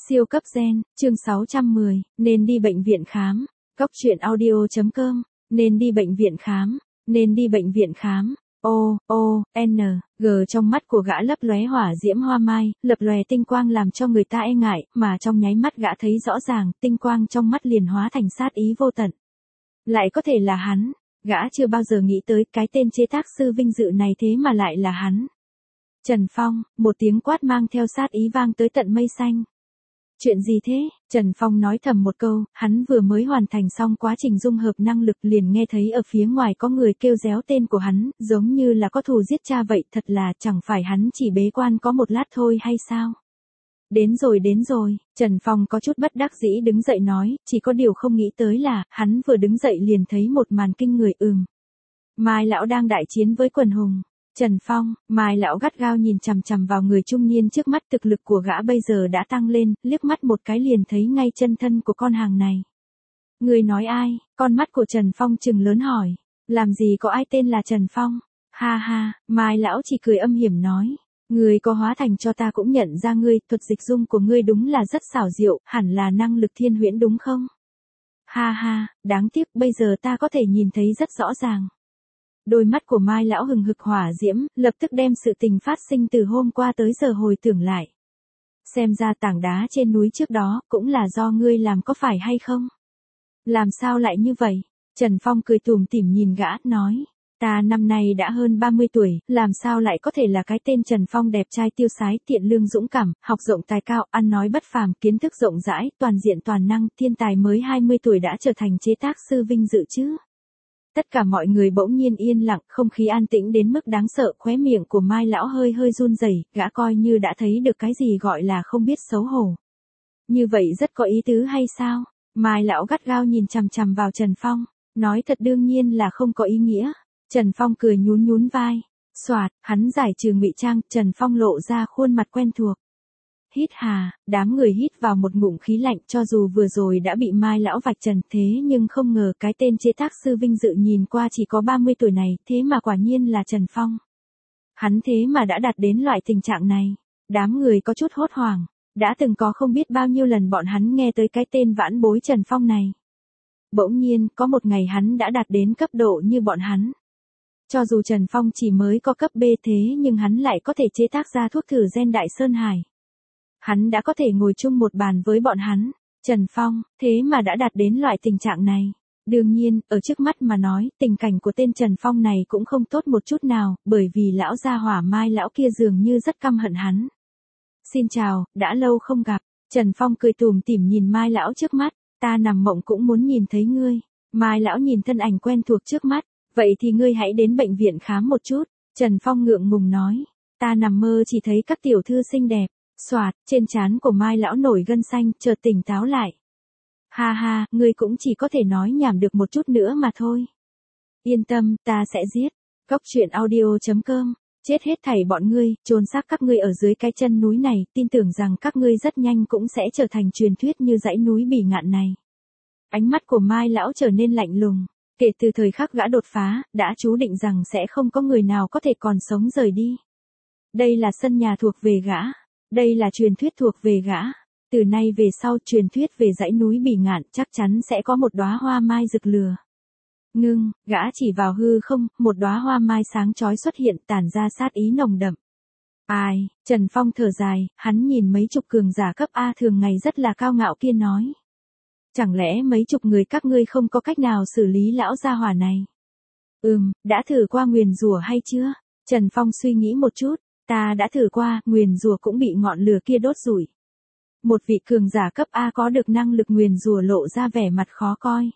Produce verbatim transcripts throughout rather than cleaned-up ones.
Siêu cấp gen, chương sáu trăm mười, nên đi bệnh viện khám. Cốc truyện audio chấm com, nên đi bệnh viện khám, nên đi bệnh viện khám. O, O, N, G trong mắt của gã lấp lóe hỏa diễm hoa mai, lập lòe tinh quang làm cho người ta e ngại, mà trong nháy mắt gã thấy rõ ràng, tinh quang trong mắt liền hóa thành sát ý vô tận. Lại có thể là hắn, gã chưa bao giờ nghĩ tới cái tên chế tác sư vinh dự này thế mà lại là hắn. Trần Phong, một tiếng quát mang theo sát ý vang tới tận mây xanh. Chuyện gì thế? Trần Phong nói thầm một câu, hắn vừa mới hoàn thành xong quá trình dung hợp năng lực liền nghe thấy ở phía ngoài có người kêu réo tên của hắn, giống như là có thù giết cha vậy, thật là chẳng phải hắn chỉ bế quan có một lát thôi hay sao? Đến rồi đến rồi, Trần Phong có chút bất đắc dĩ đứng dậy nói, chỉ có điều không nghĩ tới là, hắn vừa đứng dậy liền thấy một màn kinh người ừm. Mai lão đang đại chiến với quần hùng. Trần Phong, Mai lão gắt gao nhìn chằm chằm vào người trung niên trước mắt, thực lực của gã bây giờ đã tăng lên, liếc mắt một cái liền thấy ngay chân thân của con hàng này. Người nói ai? Con mắt của Trần Phong trừng lớn hỏi. Làm gì có ai tên là Trần Phong? Ha ha, Mai lão chỉ cười âm hiểm nói. Người có hóa thành cho ta cũng nhận ra ngươi, thuật dịch dung của ngươi đúng là rất xảo diệu, hẳn là năng lực thiên huyễn đúng không? Ha ha, đáng tiếc bây giờ ta có thể nhìn thấy rất rõ ràng. Đôi mắt của Mai lão hừng hực hỏa diễm, lập tức đem sự tình phát sinh từ hôm qua tới giờ hồi tưởng lại. Xem ra tảng đá trên núi trước đó, cũng là do ngươi làm có phải hay không? Làm sao lại như vậy? Trần Phong cười tủm tỉm nhìn gã, nói. Ta năm nay đã hơn ba mươi tuổi, làm sao lại có thể là cái tên Trần Phong đẹp trai tiêu sái, tiện lương dũng cảm, học rộng tài cao, ăn nói bất phàm, kiến thức rộng rãi, toàn diện toàn năng, thiên tài mới hai mươi tuổi đã trở thành chế tác sư vinh dự chứ? Tất cả mọi người bỗng nhiên yên lặng, không khí an tĩnh đến mức đáng sợ, khóe miệng của Mai lão hơi hơi run rẩy, gã coi như đã thấy được cái gì gọi là không biết xấu hổ. Như vậy rất có ý tứ hay sao? Mai lão gắt gao nhìn chằm chằm vào Trần Phong, nói thật đương nhiên là không có ý nghĩa. Trần Phong cười nhún nhún vai, xoạt, hắn giải trừ ngụy trang, Trần Phong lộ ra khuôn mặt quen thuộc. Hít hà, đám người hít vào một ngụm khí lạnh, cho dù vừa rồi đã bị Mai lão vạch trần thế nhưng không ngờ cái tên chế tác sư vinh dự nhìn qua chỉ có ba mươi tuổi này, thế mà quả nhiên là Trần Phong. Hắn thế mà đã đạt đến loại tình trạng này, đám người có chút hốt hoảng, đã từng có không biết bao nhiêu lần bọn hắn nghe tới cái tên vãn bối Trần Phong này. Bỗng nhiên, có một ngày hắn đã đạt đến cấp độ như bọn hắn. Cho dù Trần Phong chỉ mới có cấp B thế nhưng hắn lại có thể chế tác ra thuốc thử gen Đại Sơn Hải. Hắn đã có thể ngồi chung một bàn với bọn hắn. Trần Phong, thế mà đã đạt đến loại tình trạng này. Đương nhiên, ở trước mắt mà nói, tình cảnh của tên Trần Phong này cũng không tốt một chút nào, bởi vì lão gia hỏa Mai lão kia dường như rất căm hận hắn. Xin chào, đã lâu không gặp. Trần Phong cười tủm tỉm nhìn Mai lão trước mắt, ta nằm mộng cũng muốn nhìn thấy ngươi. Mai lão nhìn thân ảnh quen thuộc trước mắt, vậy thì ngươi hãy đến bệnh viện khám một chút. Trần Phong ngượng ngùng nói, ta nằm mơ chỉ thấy các tiểu thư xinh đẹp. Soạt, trên trán của Mai lão nổi gân xanh, chợt tỉnh táo lại. Ha ha, ngươi cũng chỉ có thể nói nhảm được một chút nữa mà thôi. Yên tâm, ta sẽ giết. Cốc truyện audio chấm com, chết hết thảy bọn ngươi, chôn xác các ngươi ở dưới cái chân núi này, tin tưởng rằng các ngươi rất nhanh cũng sẽ trở thành truyền thuyết như dãy núi Bỉ Ngạn này. Ánh mắt của Mai lão trở nên lạnh lùng, kể từ thời khắc gã đột phá, đã chú định rằng sẽ không có người nào có thể còn sống rời đi. Đây là sân nhà thuộc về gã. Đây là truyền thuyết thuộc về gã. Từ nay về sau truyền thuyết về dãy núi Bỉ Ngạn chắc chắn sẽ có một đóa hoa mai rực lửa. Ngưng, gã chỉ vào hư không, một đóa hoa mai sáng chói xuất hiện tản ra sát ý nồng đậm. Ai, Trần Phong thở dài, hắn nhìn mấy chục cường giả cấp A thường ngày rất là cao ngạo kia nói. Chẳng lẽ mấy chục người các ngươi không có cách nào xử lý lão gia hỏa này? Ừm, đã thử qua nguyền rủa hay chưa? Trần Phong suy nghĩ một chút. Ta đã thử qua, nguyền rủa cũng bị ngọn lửa kia đốt rủi. Một vị cường giả cấp A có được năng lực nguyền rủa lộ ra vẻ mặt khó coi.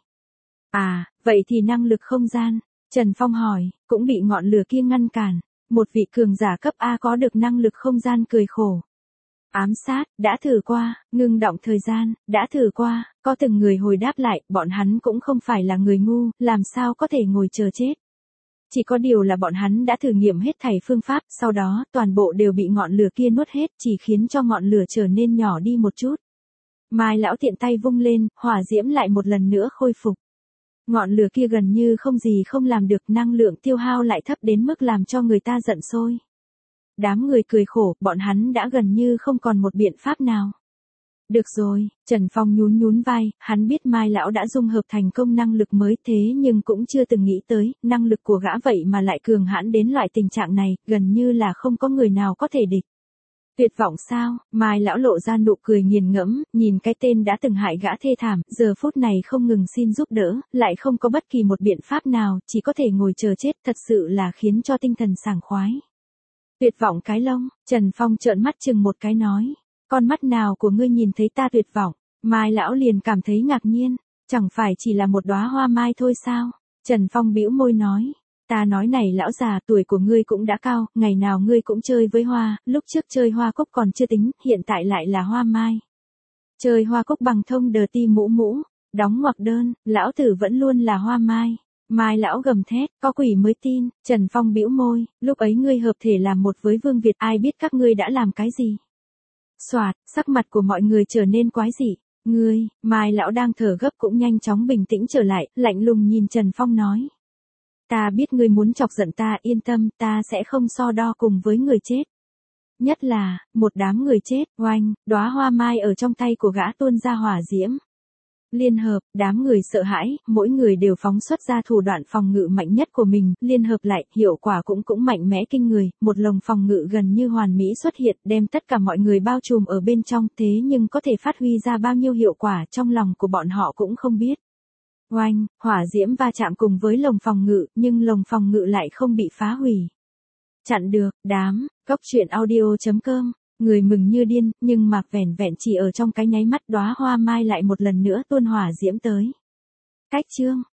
À, vậy thì năng lực không gian, Trần Phong hỏi, cũng bị ngọn lửa kia ngăn cản. Một vị cường giả cấp A có được năng lực không gian cười khổ. Ám sát, đã thử qua, ngưng động thời gian, đã thử qua, có từng người hồi đáp lại, bọn hắn cũng không phải là người ngu, làm sao có thể ngồi chờ chết. Chỉ có điều là bọn hắn đã thử nghiệm hết thảy phương pháp, sau đó, toàn bộ đều bị ngọn lửa kia nuốt hết, chỉ khiến cho ngọn lửa trở nên nhỏ đi một chút. Mai lão tiện tay vung lên, hỏa diễm lại một lần nữa khôi phục. Ngọn lửa kia gần như không gì không làm được, năng lượng tiêu hao lại thấp đến mức làm cho người ta giận sôi. Đám người cười khổ, bọn hắn đã gần như không còn một biện pháp nào. Được rồi, Trần Phong nhún nhún vai, hắn biết Mai lão đã dung hợp thành công năng lực mới thế nhưng cũng chưa từng nghĩ tới, năng lực của gã vậy mà lại cường hãn đến loại tình trạng này, gần như là không có người nào có thể địch. Tuyệt vọng sao? Mai lão lộ ra nụ cười nghiền ngẫm, nhìn cái tên đã từng hại gã thê thảm, giờ phút này không ngừng xin giúp đỡ, lại không có bất kỳ một biện pháp nào, chỉ có thể ngồi chờ chết, thật sự là khiến cho tinh thần sảng khoái. Tuyệt vọng cái lông, Trần Phong trợn mắt chừng một cái nói, con mắt nào của ngươi nhìn thấy ta tuyệt vọng? Mai lão liền cảm thấy ngạc nhiên, chẳng phải chỉ là một đóa hoa mai thôi sao? Trần Phong bĩu môi nói. Ta nói này lão già, tuổi của ngươi cũng đã cao, ngày nào ngươi cũng chơi với hoa, lúc trước chơi hoa cúc còn chưa tính, hiện tại lại là hoa mai. Chơi hoa cúc bằng thông đờ ti mũ mũ, đóng ngoặc đơn, lão tử vẫn luôn là hoa mai. Mai lão gầm thét, có quỷ mới tin. Trần Phong bĩu môi, lúc ấy ngươi hợp thể làm một với Vương Việt, ai biết các ngươi đã làm cái gì. Soạt, sắc mặt của mọi người trở nên quái dị. Ngươi, Mai lão đang thở gấp cũng nhanh chóng bình tĩnh trở lại, lạnh lùng nhìn Trần Phong nói. Ta biết ngươi muốn chọc giận ta, yên tâm, ta sẽ không so đo cùng với người chết. Nhất là, một đám người chết, oanh, đóa hoa mai ở trong tay của gã tuôn ra hỏa diễm. Liên hợp, đám người sợ hãi, mỗi người đều phóng xuất ra thủ đoạn phòng ngự mạnh nhất của mình, liên hợp lại, hiệu quả cũng cũng mạnh mẽ kinh người, một lồng phòng ngự gần như hoàn mỹ xuất hiện, đem tất cả mọi người bao trùm ở bên trong, thế nhưng có thể phát huy ra bao nhiêu hiệu quả trong lòng của bọn họ cũng không biết. Oanh, hỏa diễm va chạm cùng với lồng phòng ngự, nhưng lồng phòng ngự lại không bị phá hủy. Chặn được, đám, góc truyện audio chấm com, người mừng như điên, nhưng mà vẻn vẹn chỉ ở trong cái nháy mắt đóa hoa mai lại một lần nữa tuôn hỏa diễm tới. Cách chương